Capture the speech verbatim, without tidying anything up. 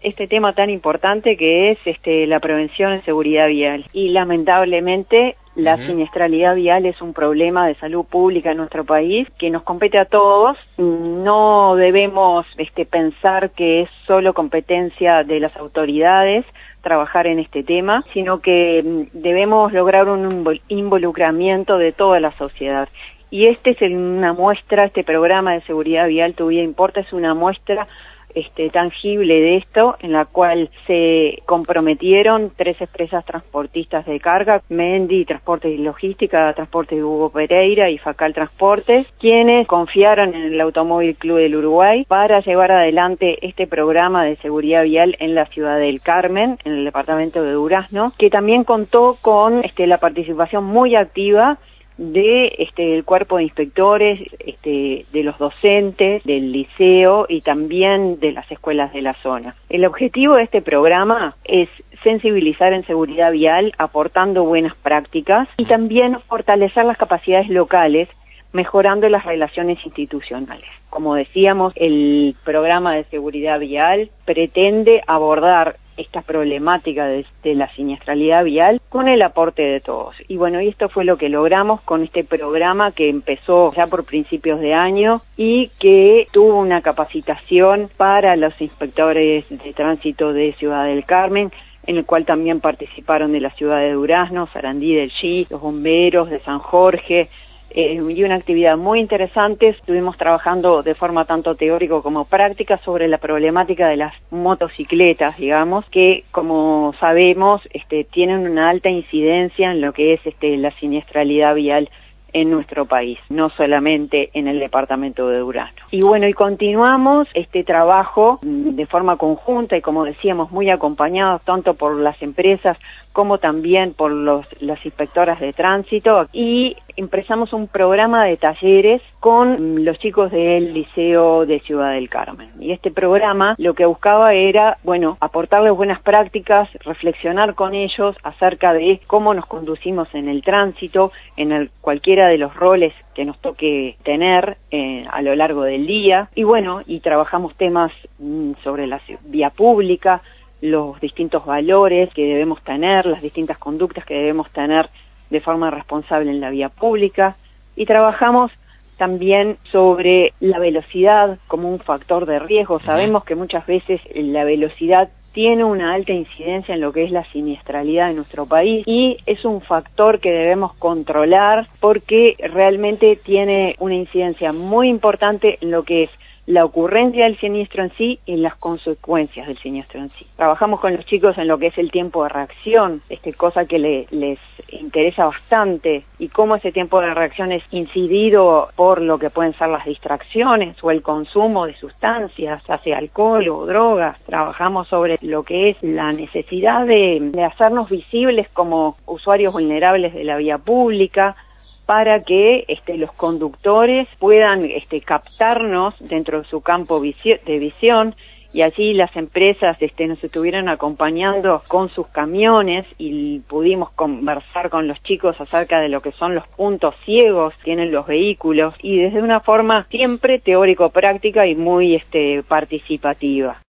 este tema tan importante que es este, la prevención en seguridad vial. Y lamentablemente la uh-huh. siniestralidad vial es un problema de salud pública en nuestro país que nos compete a todos. No debemos este, pensar que es solo competencia de las autoridades trabajar en este tema, sino que debemos lograr un involucramiento de toda la sociedad. Y este es una muestra, este programa de seguridad vial Tu Vida Importa es una muestra Este, tangible de esto, en la cual se comprometieron tres empresas transportistas de carga, Mendi Transportes y Logística, Transporte de Hugo Pereira y Facal Transportes, quienes confiaron en el Automóvil Club del Uruguay para llevar adelante este programa de seguridad vial en la ciudad del Carmen, en el departamento de Durazno, que también contó con este, la participación muy activa de este el cuerpo de inspectores, este de los docentes, del liceo y también de las escuelas de la zona. El objetivo de este programa es sensibilizar en seguridad vial, aportando buenas prácticas y también fortalecer las capacidades locales, mejorando las relaciones institucionales. Como decíamos, el programa de seguridad vial pretende abordar esta problemática de, de la siniestralidad vial con el aporte de todos. Y bueno, y esto fue lo que logramos con este programa que empezó ya por principios de año y que tuvo una capacitación para los inspectores de tránsito de Ciudad del Carmen, en el cual también participaron de la ciudad de Durazno, Sarandí del G, los bomberos de San Jorge, Eh, y una actividad muy interesante. Estuvimos trabajando de forma tanto teórica como práctica sobre la problemática de las motocicletas, digamos, que como sabemos este, tienen una alta incidencia en lo que es este, la siniestralidad vial en nuestro país, no solamente en el departamento de Durazno. Y bueno, y continuamos este trabajo de forma conjunta y como decíamos, muy acompañados tanto por las empresas como también por los, las inspectoras de tránsito, y empezamos un programa de talleres con los chicos del Liceo de Ciudad del Carmen. Y este programa lo que buscaba era, bueno, aportarles buenas prácticas, reflexionar con ellos acerca de cómo nos conducimos en el tránsito, en el, cualquiera de los roles que nos toque tener eh, a lo largo del día. Y bueno, y trabajamos temas mm, sobre la vía pública, los distintos valores que debemos tener, las distintas conductas que debemos tener de forma responsable en la vía pública, y trabajamos también sobre la velocidad como un factor de riesgo. Sabemos que muchas veces la velocidad tiene una alta incidencia en lo que es la siniestralidad en nuestro país y es un factor que debemos controlar porque realmente tiene una incidencia muy importante en lo que es la ocurrencia del siniestro en sí y las consecuencias del siniestro en sí. Trabajamos con los chicos en lo que es el tiempo de reacción, este, cosa que le, les interesa bastante, y cómo ese tiempo de reacción es incidido por lo que pueden ser las distracciones o el consumo de sustancias, ya sea alcohol o drogas. Trabajamos sobre lo que es la necesidad de, de hacernos visibles como usuarios vulnerables de la vía pública, para que este, los conductores puedan este, captarnos dentro de su campo de visión, y allí las empresas este, nos estuvieron acompañando con sus camiones y pudimos conversar con los chicos acerca de lo que son los puntos ciegos que tienen los vehículos, y desde una forma siempre teórico-práctica y muy este, participativa.